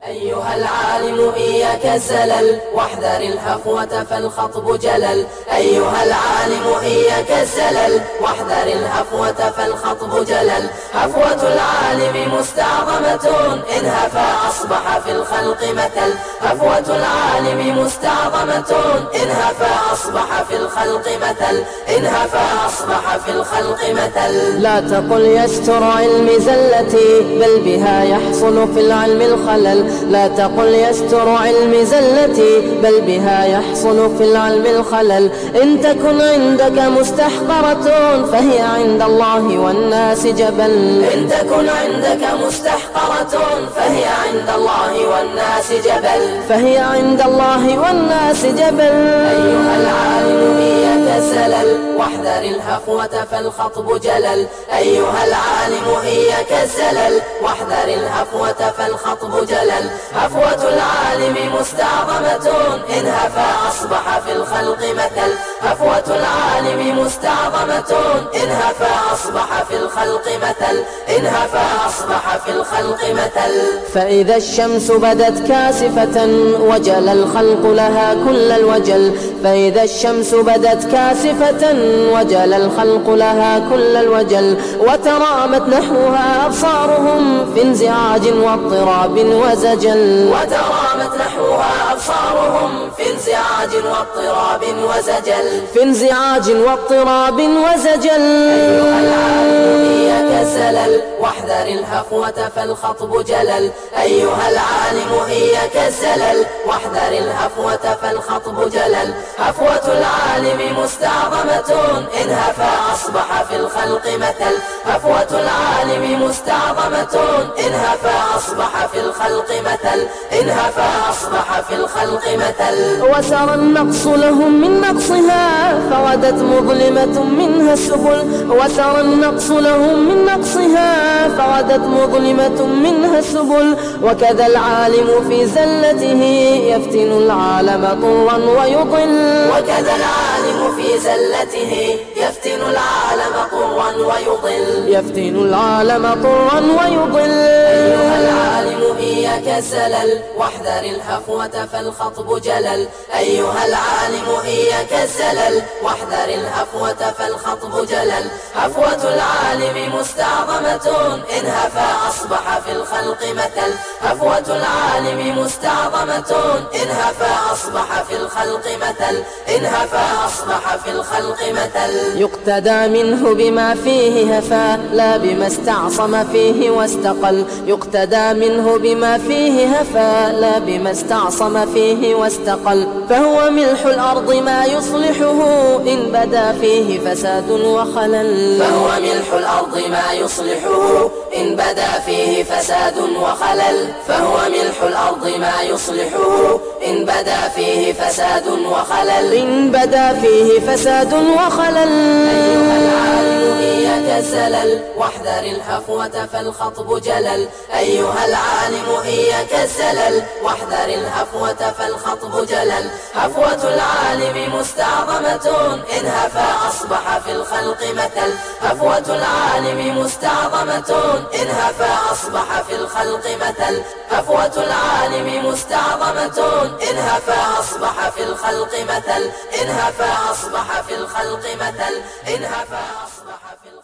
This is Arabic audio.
أيها العالم إياك الزلل واحذر الهفوة فالخطب جلل. أيها العالم إياك الزلل واحذر الهفوة فالخطب جلل. هفوة العالم مستعظمة إن هفا أصبح في الخلق مثل. هفوة العالم مستعظمة إن هفا أصبح في الخلق مثل. إن هفا أصبح في الخلق مثل. لا تقل يستر علم زلتي بل بها يحصل في العلم الخلل. لا تقل يستر علم زلتي بل بها يحصل في العلم الخلل. إن تكن عندك مستحقرة فهي عند الله والناس جبل. إن تكن عندك مستحقرة فهي عند الله والناس جبل. فهي عند الله والناس جبل. أيها العالم إياك الزلل واحذر الهفوة فالخطب جلل. أيها العالم إياك الزلل واحذر الهفوة فالخطب جلل. هفوة العالم مستعظمة إن هفا أصبح في الخلق مثل. هفوة العالم مستعظمة إن هفا أصبح في الخلق مثل. إن هفا أصبح في الخلق مثل. فإذا الشمس بدت كاسفة وجل الخلق لها كل الوجل. فإذا الشمس بدت كاسفة وجل الخلق لها كل الوجل. وترامت نحوها أبصارهم في انزعاج واضطراب وزجل. وترامت نحوها أبصارهم في انزعاج واضطراب وزجل. في انزعاج واضطراب وزجل. أيها العالم إياك الزلل واحذر الهفوة فالخطب جلل. أيها العالم إياك الزلل واحذر الهفوة فالخطب جلل. هفوة العالم مستعظمة إن هفا أصبح في الخلق مثل. هفوة العالم مستعظمة إن هفا أصبح في الخلق مثل. إن هفا أصبح في الخلق مثل. وسرى النقص لهم من نقصها فودت مظلمة منها السبل. وسرى النقص لهم من نقصها فودت مظلمة منها السبل. وكذا العالم في زلته يفتن العالم طرا ويضل. وكذا العالم في زلته يفتن العالم طرا ويضل. يفتن العالم طرا ويضل. أيها العالم إياك الزلل واحذر الهفوة فالخطب جلل. أيها العالم إياك الزلل واحذر الهفوة فالخطب جلل. هفوة العالم مستعظمة إن هفا أصبح في الخلق مثل. هفوة العالم مستعظمة إن هفا أصبح في الخلق مثل. إن هفا أصبح في الخلق مثل. يقتدى منه بما فيه هفا لا بما استعصم فيه واستقل. يقتدى منه بما فيه هفا لا بما استعصم فيه واستقل. فهو ملح الأرض ما يصلحه إن بدا فيه فساد وخلل. فهو ملح الأرض ما يصلحه إن بدا فيه فساد وخلل. فهو ملح الأرض ما يصلحه إن بدا فيه فساد وخلل. إن بدا فيه فساد وخلل. أيها العالم إياك الزلل واحذر الهفوة فالخطب جلل. أيها العالم إياك الزلل واحذر الهفوة فالخطب جلل. هفوة العالم مستعظمة إن هفا أصبح في الخلق مثل. هفوة العالم مستعظمة إن هفا أصبح في الخلق مثل. هفوة العالم مستعظمة إن هفا أصبح في الخلق مثل. إن هفا أصبح في الخلق مثل. إن هفا أصبح في